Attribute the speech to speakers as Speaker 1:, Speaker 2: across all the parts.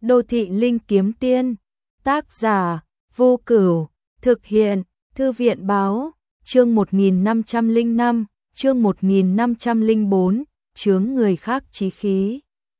Speaker 1: Đô thị linh kiếm tiên, tác giả Vô Cửu, thực hiện Thư viện báo, chương 1505, chương 1504, chướng người khác chí khí.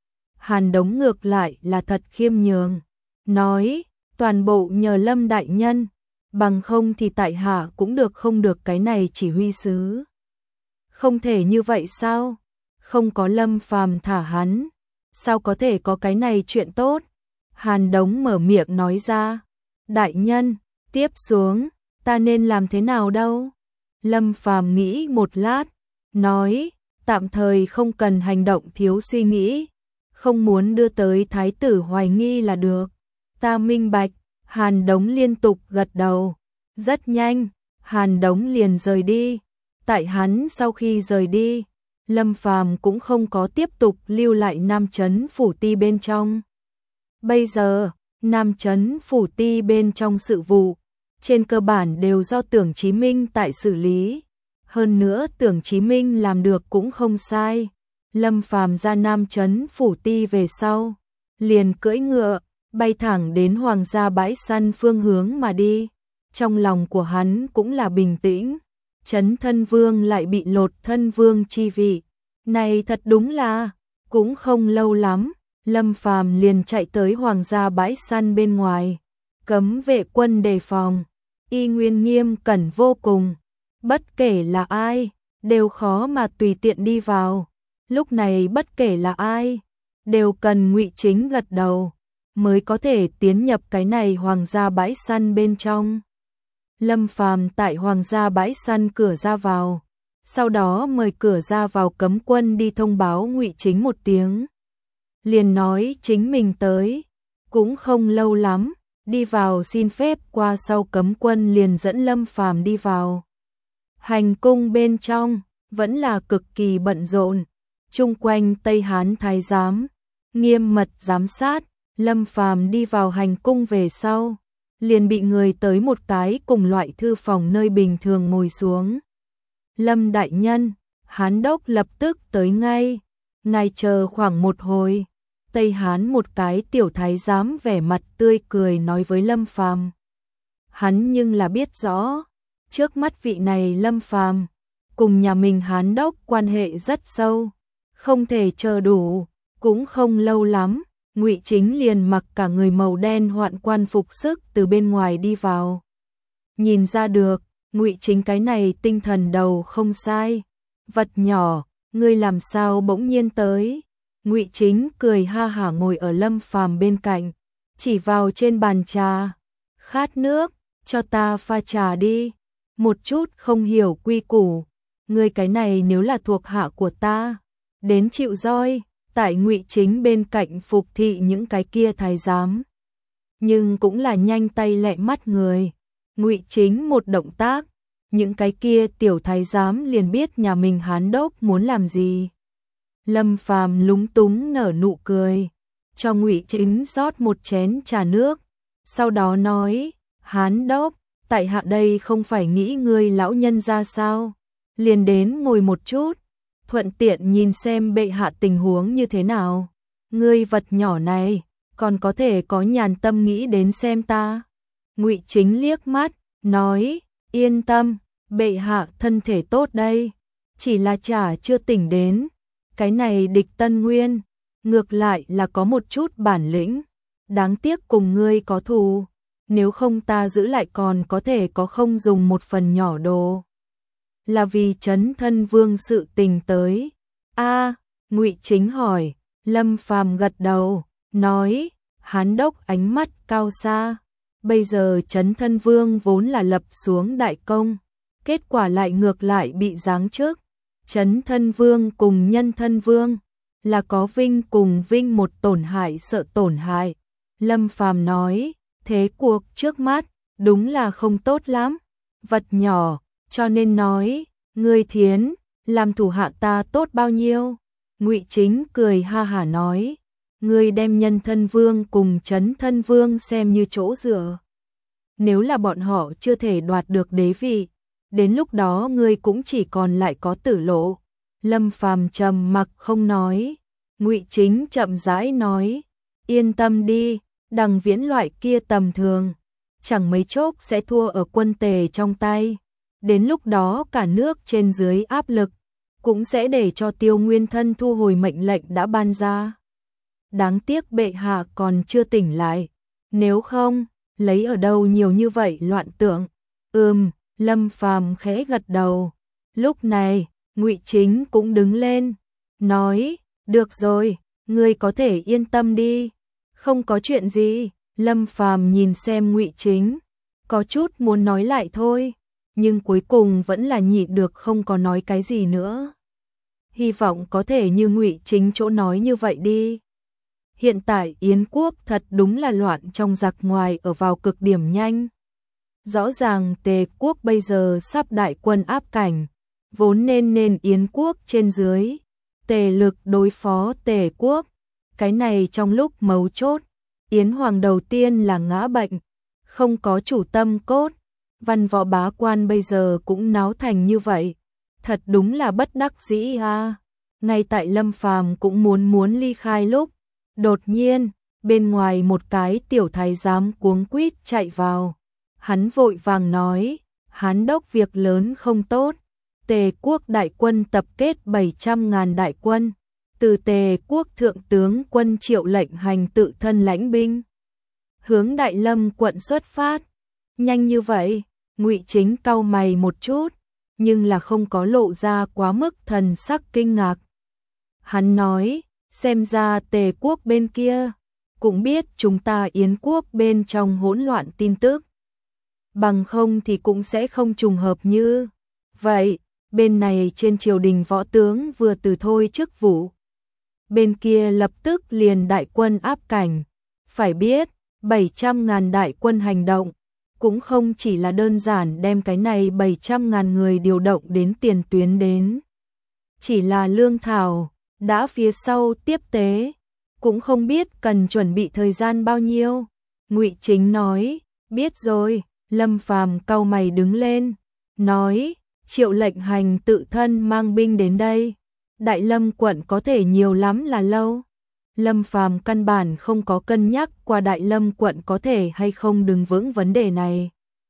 Speaker 1: Hàn Đống ngược lại là thật khiêm nhường, nói, toàn bộ nhờ Lâm đại nhân, bằng không thì tại hạ cũng được không được cái này chỉ huy sứ. Không thể như vậy sao? Không có Lâm Phàm thả hắn, sao có thể có cái này chuyện tốt? Hàn Đống mở miệng nói ra, đại nhân, tiếp xuống, ta nên làm thế nào đâu? Lâm Phàm nghĩ một lát, nói, tạm thời không cần hành động thiếu suy nghĩ, không muốn đưa tới thái tử hoài nghi là được. Ta minh bạch. Hàn Đống liên tục gật đầu. Rất nhanh, Hàn Đống liền rời đi. Tại hắn sau khi rời đi, Lâm Phàm cũng không có tiếp tục lưu lại Nam Chấn Phủ Ti bên trong. Bây giờ, Nam Chấn Phủ Ti bên trong sự vụ, trên cơ bản đều do Tưởng Chí Minh tại xử lý. Hơn nữa Tưởng Chí Minh làm được cũng không sai. Lâm Phàm ra Nam Chấn Phủ Ti về sau, liền cưỡi ngựa, bay thẳng đến Hoàng gia bãi săn phương hướng mà đi. Trong lòng của hắn cũng là bình tĩnh. Chấn Thân Vương lại bị lột thân vương chi vị. Này thật đúng là, cũng không lâu lắm, Lâm Phàm liền chạy tới Hoàng gia bãi săn bên ngoài. Cấm vệ quân đề phòng, y nguyên nghiêm cẩn vô cùng. Bất kể là ai, đều khó mà tùy tiện đi vào. Lúc này bất kể là ai, đều cần Ngụy Chính gật đầu, mới có thể tiến nhập cái này Hoàng gia bãi săn bên trong. Lâm Phàm tại Hoàng gia bãi săn cửa ra vào, sau đó mời cửa ra vào cấm quân đi thông báo Ngụy Chính một tiếng. Liền nói chính mình tới, cũng không lâu lắm, đi vào xin phép qua sau cấm quân liền dẫn Lâm Phàm đi vào. Hành cung bên trong, vẫn là cực kỳ bận rộn, chung quanh Tây Hán thái giám, nghiêm mật giám sát. Lâm Phàm đi vào hành cung về sau, liền bị người tới một cái cùng loại thư phòng nơi bình thường ngồi xuống. Lâm đại nhân, Hán đốc lập tức tới ngay, ngài chờ khoảng một hồi. Tây Hán một cái tiểu thái giám vẻ mặt tươi cười nói với Lâm Phàm. Hắn nhưng là biết rõ, trước mắt vị này Lâm Phàm cùng nhà mình Hán đốc quan hệ rất sâu, không thể chờ đủ, cũng không lâu lắm. Ngụy Chính liền mặc cả người màu đen hoạn quan phục sức từ bên ngoài đi vào. Nhìn ra được, Ngụy Chính cái này tinh thần đầu không sai. Vật nhỏ, ngươi làm sao bỗng nhiên tới? Ngụy Chính cười ha hả ngồi ở Lâm Phàm bên cạnh, chỉ vào trên bàn trà. Khát nước, cho ta pha trà đi. Một chút không hiểu quy củ. Ngươi cái này nếu là thuộc hạ của ta, đến chịu roi. Tại Ngụy Chính bên cạnh phục thị những cái kia thái giám, nhưng cũng là nhanh tay lẹ mắt người. Ngụy Chính một động tác, những cái kia tiểu thái giám liền biết nhà mình Hán đốc muốn làm gì. Lâm Phàm lúng túng nở nụ cười, cho Ngụy Chính rót một chén trà nước, sau đó nói, Hán đốc, tại hạ đây không phải nghĩ ngươi lão nhân ra sao, liền đến ngồi một chút, thuận tiện nhìn xem bệ hạ tình huống như thế nào. Ngươi vật nhỏ này, còn có thể có nhàn tâm nghĩ đến xem ta. Ngụy Chính liếc mắt, nói, yên tâm, bệ hạ thân thể tốt đây, chỉ là chả chưa tỉnh đến. Cái này địch Tân Nguyên, ngược lại là có một chút bản lĩnh, đáng tiếc cùng ngươi có thù, nếu không ta giữ lại còn có thể có không dùng một phần nhỏ đồ. Là vì Chấn Thân Vương sự tình tới. Ngụy Chính hỏi. Lâm Phàm gật đầu, nói, Hán đốc ánh mắt cao xa. Bây giờ Chấn Thân Vương vốn là lập xuống đại công, kết quả lại ngược lại bị giáng chức. Chấn Thân Vương cùng Nhân Thân Vương là có vinh cùng vinh một tổn hại sợ tổn hại. Lâm Phàm nói, thế cuộc trước mắt đúng là không tốt lắm. Vật nhỏ, cho nên nói, ngươi thiến, làm thủ hạ ta tốt bao nhiêu? Ngụy Chính cười ha hả nói, ngươi đem Nhân Thân Vương cùng Chấn Thân Vương xem như chỗ dựa. Nếu là bọn họ chưa thể đoạt được đế vị, đến lúc đó ngươi cũng chỉ còn lại có Tử Lộ. Lâm Phàm trầm mặc không nói. Ngụy Chính chậm rãi nói, Yên tâm đi, Đằng Viễn loại kia tầm thường, chẳng mấy chốc sẽ thua ở quân Tề trong tay. Đến lúc đó cả nước trên dưới áp lực, cũng sẽ để cho Tiêu Nguyên Thân thu hồi mệnh lệnh đã ban ra. Đáng tiếc bệ hạ còn chưa tỉnh lại, nếu không, lấy ở đâu nhiều như vậy loạn tượng. Lâm Phàm khẽ gật đầu. Lúc này, Ngụy Chính cũng đứng lên, nói, được rồi, ngươi có thể yên tâm đi, không có chuyện gì. Lâm Phàm nhìn xem Ngụy Chính, có chút muốn nói lại thôi, nhưng cuối cùng vẫn là nhịn được không có nói cái gì nữa. Hy vọng có thể như Ngụy Chính chỗ nói như vậy đi. Hiện tại Yến quốc thật đúng là loạn trong giặc ngoài ở vào cực điểm nhanh. Rõ ràng Tề quốc bây giờ sắp đại quân áp cảnh, vốn nên Yến quốc trên dưới, Tề lực đối phó Tề quốc. Cái này trong lúc mấu chốt, Yến hoàng đầu tiên là ngã bệnh, không có chủ tâm cốt, văn võ bá quan bây giờ cũng náo thành như vậy, thật đúng là bất đắc dĩ a. Ngay tại Lâm Phàm cũng muốn ly khai lúc, đột nhiên, bên ngoài một cái tiểu thái giám cuống quýt chạy vào. Hắn vội vàng nói, Hán đốc việc lớn không tốt, Tề quốc đại quân tập kết 700.000 đại quân, từ Tề quốc thượng tướng quân Triệu lệnh hành tự thân lãnh binh, hướng Đại Lâm quận xuất phát. Nhanh như vậy? Ngụy Chính cau mày một chút, nhưng là không có lộ ra quá mức thần sắc kinh ngạc. Hắn nói, xem ra Tề quốc bên kia cũng biết chúng ta Yến quốc bên trong hỗn loạn tin tức. Bằng không thì cũng sẽ không trùng hợp như vậy. Bên này trên triều đình võ tướng vừa từ thôi chức vụ, bên kia lập tức liền đại quân áp cảnh. Phải biết, 700.000 đại quân hành động, cũng không chỉ là đơn giản đem cái này 700.000 người điều động đến tiền tuyến đến. Chỉ là lương thảo, đã phía sau tiếp tế, cũng không biết cần chuẩn bị thời gian bao nhiêu. Ngụy Chính nói, biết rồi. Lâm Phàm cau mày đứng lên, nói, Triệu lệnh hành tự thân mang binh đến đây, Đại Lâm quận có thể nhiều lắm là lâu. Lâm Phàm căn bản không có cân nhắc qua Đại Lâm quận có thể hay không đứng vững vấn đề này,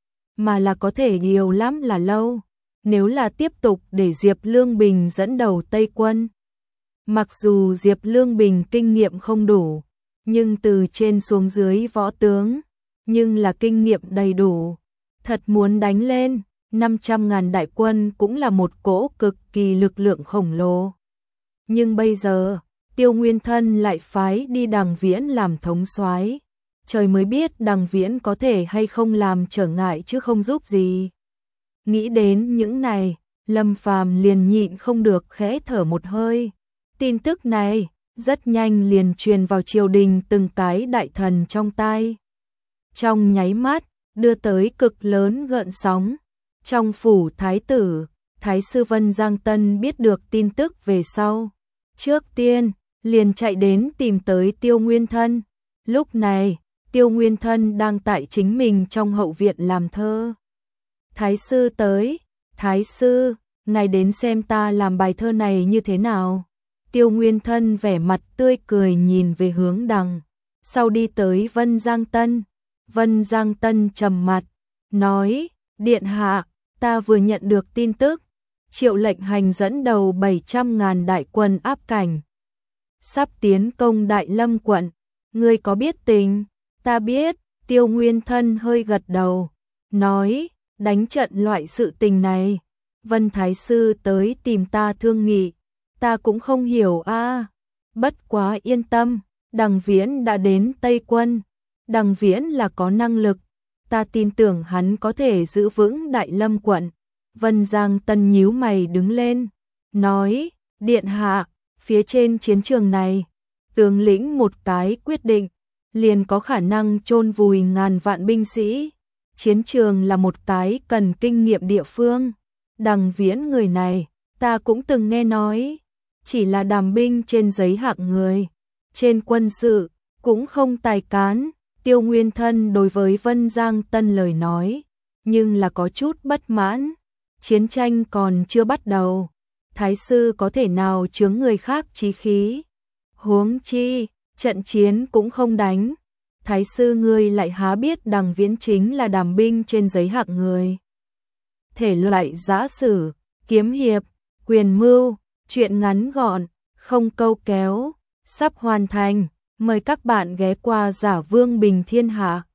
Speaker 1: mà là có thể nhiều lắm là lâu. Nếu là tiếp tục để Diệp Lương Bình dẫn đầu Tây quân, mặc dù Diệp Lương Bình kinh nghiệm không đủ, nhưng từ trên xuống dưới võ tướng, nhưng là kinh nghiệm đầy đủ. Thật muốn đánh lên, 500.000 đại quân cũng là một cỗ cực kỳ lực lượng khổng lồ. Nhưng bây giờ, Tiêu Nguyên Thân lại phái đi Đằng Viễn làm thống soái. Trời mới biết Đằng Viễn có thể hay không làm trở ngại chứ không giúp gì. Nghĩ đến những này, Lâm Phàm liền nhịn không được khẽ thở một hơi. Tin tức này rất nhanh liền truyền vào triều đình từng cái đại thần trong tai. Trong nháy mắt, đưa tới cực lớn gợn sóng. Trong phủ thái tử, thái sư Vân Giang Tân biết được tin tức về sau, trước tiên liền chạy đến tìm tới Tiêu Nguyên Thân. Lúc này, Tiêu Nguyên Thân đang tại chính mình trong hậu viện làm thơ. Thái sư tới, thái sư, ngài đến xem ta làm bài thơ này như thế nào. Tiêu Nguyên Thân vẻ mặt tươi cười nhìn về hướng đằng sau đi tới Vân Giang Tân. Vân Giang Tân trầm mặt, nói, điện hạ, ta vừa nhận được tin tức, Triệu lệnh hành dẫn đầu 700.000 đại quân áp cảnh, sắp tiến công Đại Lâm quận, ngươi có biết tình? Ta biết. Tiêu Nguyên Thân hơi gật đầu, nói, đánh trận loại sự tình này, Vân Thái Sư tới tìm ta thương nghị, ta cũng không hiểu a. Bất quá yên tâm, Đằng Viễn đã đến Tây quân, Đằng Viễn là có năng lực, ta tin tưởng hắn có thể giữ vững Đại Lâm quận. Vân Giang Tân nhíu mày đứng lên, nói, điện hạ, phía trên chiến trường này, tướng lĩnh một cái quyết định, liền có khả năng chôn vùi ngàn vạn binh sĩ. Chiến trường là một cái cần kinh nghiệm địa phương. Đằng Viễn người này, ta cũng từng nghe nói, chỉ là đàm binh trên giấy hạng người, trên quân sự, cũng không tài cán. Tiêu Nguyên Thân đối với Vân Giang Tân lời nói, nhưng là có chút bất mãn. Chiến tranh còn chưa bắt đầu, thái sư có thể nào chướng người khác chí khí? Huống chi, trận chiến cũng không đánh. Thái sư ngươi lại há biết Đằng Viễn chính là đàm binh trên giấy hạng người. Thể loại giã sử, kiếm hiệp, quyền mưu, truyện ngắn gọn, không câu kéo, sắp hoàn thành. Mời các bạn ghé qua Giả Vương Bình Thiên Hạ.